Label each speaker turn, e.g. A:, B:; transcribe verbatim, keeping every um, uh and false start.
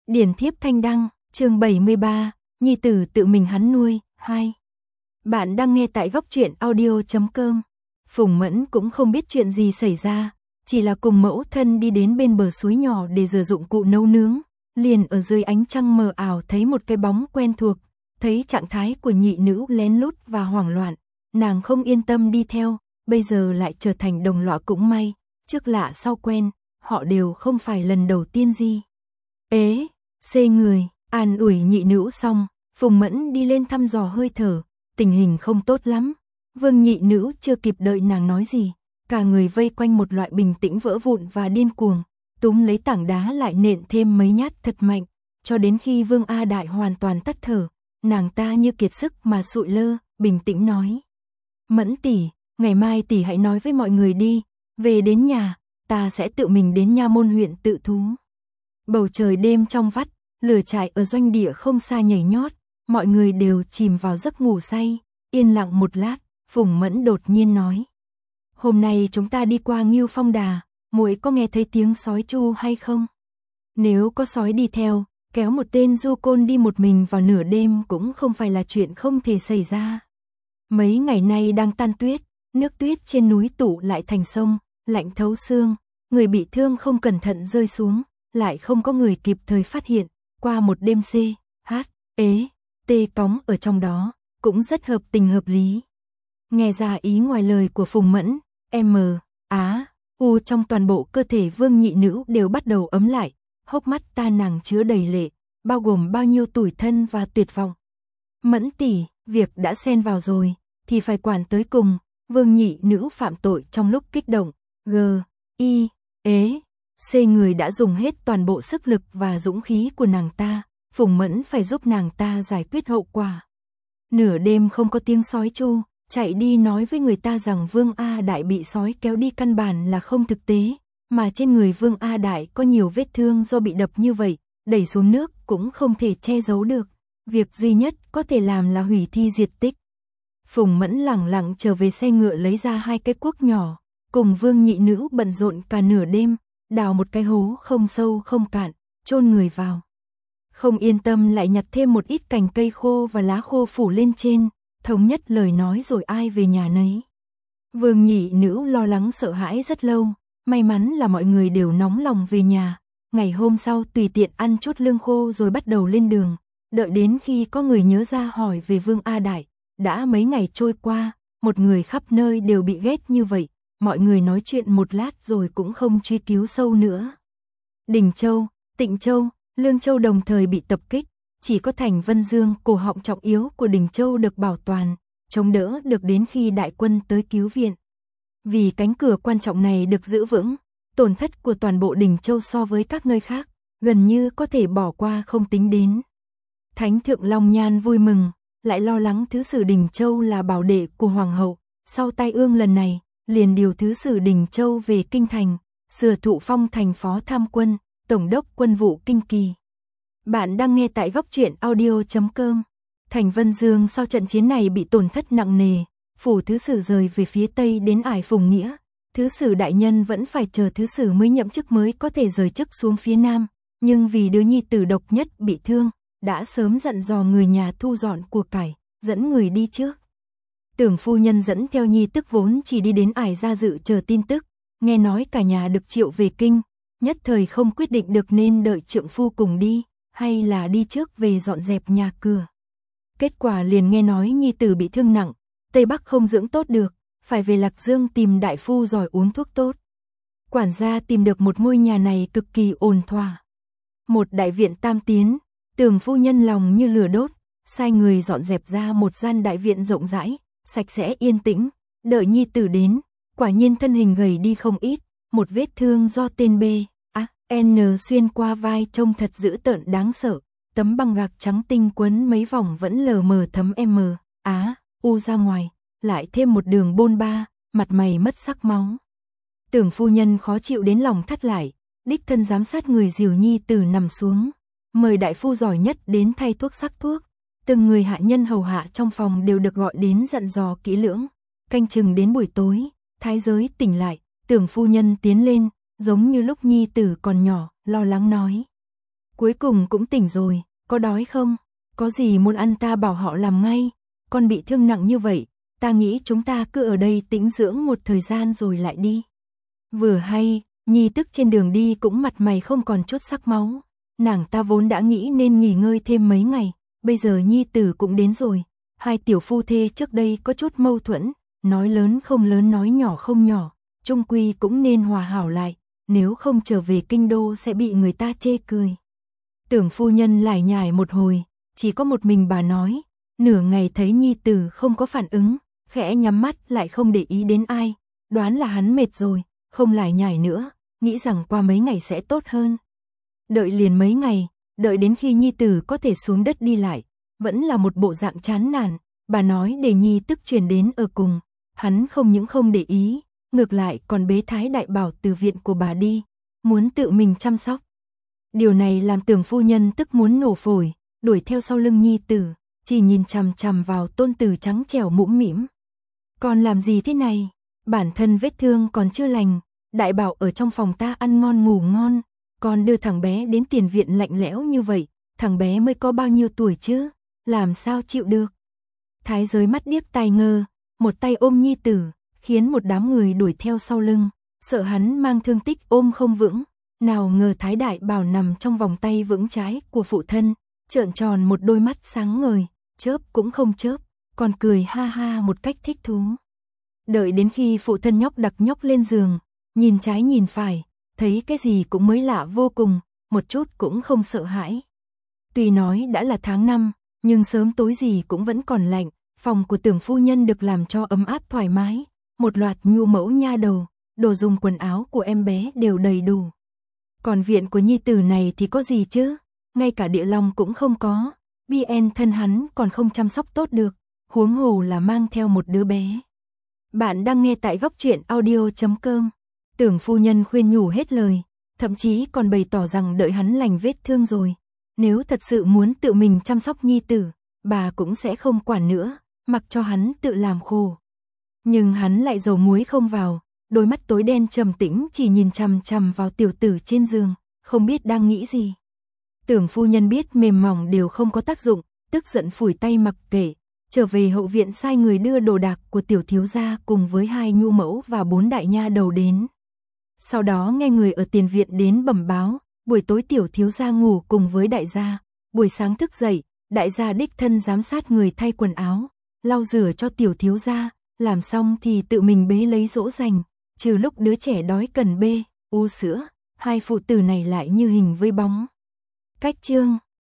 A: Điển thiếp thanh đăng, chương bảy mươi ba, nhi tử tự mình hắn nuôi, hai. Bạn đang nghe tại góc truyện audio chấm com. Phùng Mẫn cũng không biết chuyện gì xảy ra, chỉ là cùng mẫu thân đi đến bên bờ suối nhỏ để rửa dụng cụ nấu nướng, liền ở dưới ánh trăng mờ ảo thấy một cái bóng quen thuộc, thấy trạng thái của nhị nữ lén lút và hoảng loạn, nàng không yên tâm đi theo, bây giờ lại trở thành đồng lõa cũng may, trước lạ sau quen, họ đều không phải lần đầu tiên gì. Ế, xê người, an ủi nhị nữ xong, Phùng Mẫn đi lên thăm dò hơi thở, tình hình không tốt lắm. Vương nhị nữ chưa kịp đợi nàng nói gì, cả người vây quanh một loại bình tĩnh vỡ vụn và điên cuồng, túm lấy tảng đá lại nện thêm mấy nhát thật mạnh, cho đến khi Vương A Đại hoàn toàn tắt thở, nàng ta như kiệt sức mà sụi lơ, bình tĩnh nói: "Mẫn tỷ, ngày mai tỷ hãy nói với mọi người đi, về đến nhà, ta sẽ tự mình đến nha môn huyện tự thú." Bầu trời đêm trong vắt, lửa trại ở doanh địa không xa nhảy nhót, mọi người đều chìm vào giấc ngủ say, yên lặng một lát, Phùng Mẫn đột nhiên nói: "Hôm nay chúng ta đi qua Ngưu Phong Đà, muội có nghe thấy tiếng sói chu hay không? Nếu có sói đi theo, kéo một tên du côn đi một mình vào nửa đêm cũng không phải là chuyện không thể xảy ra. Mấy ngày nay đang tan tuyết, nước tuyết trên núi tụ lại thành sông, lạnh thấu xương, người bị thương không cẩn thận rơi xuống, lại không có người kịp thời phát hiện, qua một đêm C, H, ế, T cóng ở trong đó, cũng rất hợp tình hợp lý." Nghe ra ý ngoài lời của Phùng Mẫn, M, Á, U trong toàn bộ cơ thể Vương nhị nữ đều bắt đầu ấm lại, hốc mắt ta nàng chứa đầy lệ, bao gồm bao nhiêu tủi thân và tuyệt vọng. "Mẫn tỷ, việc đã xen vào rồi, thì phải quản tới cùng." Vương nhị nữ phạm tội trong lúc kích động, G, I, ế, C người đã dùng hết toàn bộ sức lực và dũng khí của nàng ta, Phùng Mẫn phải giúp nàng ta giải quyết hậu quả. Nửa đêm không có tiếng sói chu, chạy đi nói với người ta rằng Vương A Đại bị sói kéo đi căn bản là không thực tế, mà trên người Vương A Đại có nhiều vết thương do bị đập như vậy, đẩy xuống nước cũng không thể che giấu được, việc duy nhất có thể làm là hủy thi diệt tích. Phùng Mẫn lẳng lặng trở về xe ngựa lấy ra hai cái cuốc nhỏ, cùng Vương nhị nữ bận rộn cả nửa đêm, đào một cái hố không sâu không cạn, chôn người vào. Không yên tâm lại nhặt thêm một ít cành cây khô và lá khô phủ lên trên, thống nhất lời nói rồi ai về nhà nấy. Vương nhị nữ lo lắng sợ hãi rất lâu, may mắn là mọi người đều nóng lòng về nhà. Ngày hôm sau tùy tiện ăn chút lương khô rồi bắt đầu lên đường, đợi đến khi có người nhớ ra hỏi về Vương A Đại. Đã mấy ngày trôi qua, một người khắp nơi đều bị ghét như vậy, mọi người nói chuyện một lát rồi cũng không truy cứu sâu nữa. Đình Châu, Tịnh Châu, Lương Châu đồng thời bị tập kích, chỉ có thành Vân Dương, cổ họng trọng yếu của Đình Châu được bảo toàn, chống đỡ được đến khi đại quân tới cứu viện. Vì cánh cửa quan trọng này được giữ vững, tổn thất của toàn bộ Đình Châu so với các nơi khác, gần như có thể bỏ qua không tính đến. Thánh thượng Long Nhan vui mừng, lại lo lắng thứ sử Đình Châu là bảo đệ của Hoàng hậu, sau tai ương lần này, liền điều thứ sử Đình Châu về Kinh Thành, sửa thụ phong thành phó tham quân, tổng đốc quân vụ Kinh Kỳ. Bạn đang nghe tại góc truyện audio chấm com. Thành Vân Dương sau trận chiến này bị tổn thất nặng nề, phủ thứ sử rời về phía tây đến ải Phùng Nghĩa, thứ sử đại nhân vẫn phải chờ thứ sử mới nhậm chức mới có thể rời chức xuống phía nam, nhưng vì đứa nhi tử độc nhất bị thương, đã sớm dặn dò người nhà thu dọn của cải, dẫn người đi trước. Tưởng phu nhân dẫn theo nhi tức vốn chỉ đi đến ải Gia Dự chờ tin tức, nghe nói cả nhà được triệu về kinh, nhất thời không quyết định được nên đợi trượng phu cùng đi, hay là đi trước về dọn dẹp nhà cửa. Kết quả liền nghe nói nhi tử bị thương nặng, Tây Bắc không dưỡng tốt được, phải về Lạc Dương tìm đại phu giỏi uống thuốc tốt. Quản gia tìm được một ngôi nhà này cực kỳ ổn thỏa. Một đại viện tam tiến, Tưởng phu nhân lòng như lửa đốt, sai người dọn dẹp ra một gian đại viện rộng rãi, sạch sẽ yên tĩnh, đợi nhi tử đến, quả nhiên thân hình gầy đi không ít, một vết thương do tên B, A, N xuyên qua vai trông thật dữ tợn đáng sợ, tấm băng gạc trắng tinh quấn mấy vòng vẫn lờ mờ thấm M, Á, U ra ngoài, lại thêm một đường bôn ba, mặt mày mất sắc máu. Tưởng phu nhân khó chịu đến lòng thắt lại, đích thân giám sát người dìu nhi tử nằm xuống, mời đại phu giỏi nhất đến thay thuốc sắc thuốc. Từng người hạ nhân hầu hạ trong phòng đều được gọi đến dặn dò kỹ lưỡng, canh chừng đến buổi tối, thái giới tỉnh lại, Tưởng phu nhân tiến lên, giống như lúc nhi tử còn nhỏ, lo lắng nói: Cuối cùng cũng tỉnh rồi, có đói không? Có gì muốn ăn ta bảo họ làm ngay. Con bị thương nặng như vậy, ta nghĩ chúng ta cứ ở đây tĩnh dưỡng một thời gian rồi lại đi. Vừa hay, Nhi tức trên đường đi cũng mặt mày không còn chút sắc máu. Nàng ta vốn đã nghĩ nên nghỉ ngơi thêm mấy ngày, bây giờ Nhi tử cũng đến rồi. Hai tiểu phu thê trước đây có chút mâu thuẫn, nói lớn không lớn nói nhỏ không nhỏ, chung quy cũng nên hòa hảo lại, nếu không trở về kinh đô sẽ bị người ta chê cười. Tưởng phu nhân lải nhải một hồi, chỉ có một mình bà nói, nửa ngày thấy Nhi tử không có phản ứng, khẽ nhắm mắt lại không để ý đến ai, đoán là hắn mệt rồi, không lải nhải nữa, nghĩ rằng qua mấy ngày sẽ tốt hơn. Đợi liền mấy ngày, đợi đến khi Nhi tử có thể xuống đất đi lại, vẫn là một bộ dạng chán nản, bà nói để Nhi tức chuyển đến ở cùng, hắn không những không để ý, ngược lại còn bế Thái Đại Bảo từ viện của bà đi, muốn tự mình chăm sóc. Điều này làm Tưởng phu nhân tức muốn nổ phổi, đuổi theo sau lưng Nhi tử, chỉ nhìn chằm chằm vào tôn tử trắng trẻo mũm mĩm. Còn làm gì thế này? Bản thân vết thương còn chưa lành, Đại Bảo ở trong phòng ta ăn ngon ngủ ngon, còn đưa thằng bé đến tiền viện lạnh lẽo như vậy, thằng bé mới có bao nhiêu tuổi chứ, làm sao chịu được. Thái Giới mắt điếc tai ngơ, một tay ôm Nhi tử, khiến một đám người đuổi theo sau lưng, sợ hắn mang thương tích ôm không vững. Nào ngờ Thái Đại Bảo nằm trong vòng tay vững trái của phụ thân, trợn tròn một đôi mắt sáng ngời, chớp cũng không chớp, còn cười ha ha một cách thích thú. Đợi đến khi phụ thân nhóc đặc nhóc lên giường, nhìn trái nhìn phải, thấy cái gì cũng mới lạ vô cùng, một chút cũng không sợ hãi. Tuy nói đã là tháng năm, nhưng sớm tối gì cũng vẫn còn lạnh, phòng của Tưởng phu nhân được làm cho ấm áp thoải mái, một loạt nhu mẫu nha đầu, đồ dùng quần áo của em bé đều đầy đủ. Còn viện của Nhi tử này thì có gì chứ, ngay cả địa long cũng không có, bi en thân hắn còn không chăm sóc tốt được, huống hồ là mang theo một đứa bé. Bạn đang nghe tại góc truyện audio chấm com. Tưởng phu nhân khuyên nhủ hết lời, thậm chí còn bày tỏ rằng đợi hắn lành vết thương rồi, nếu thật sự muốn tự mình chăm sóc Nhi tử, bà cũng sẽ không quản nữa, mặc cho hắn tự làm khổ. Nhưng hắn lại dầu muối không vào, đôi mắt tối đen trầm tĩnh chỉ nhìn chằm chằm vào tiểu tử trên giường, không biết đang nghĩ gì. Tưởng phu nhân biết mềm mỏng đều không có tác dụng, tức giận phủi tay mặc kệ, trở về hậu viện sai người đưa đồ đạc của tiểu thiếu gia cùng với hai nhu mẫu và bốn đại nha đầu đến. Sau đó nghe người ở tiền viện đến bẩm báo, buổi tối tiểu thiếu gia ngủ cùng với đại gia, buổi sáng thức dậy, đại gia đích thân giám sát người thay quần áo, lau rửa cho tiểu thiếu gia, làm xong thì tự mình bế lấy dỗ dành, trừ lúc đứa trẻ đói cần bê, u sữa, hai phụ tử này lại như hình với bóng. Cách chương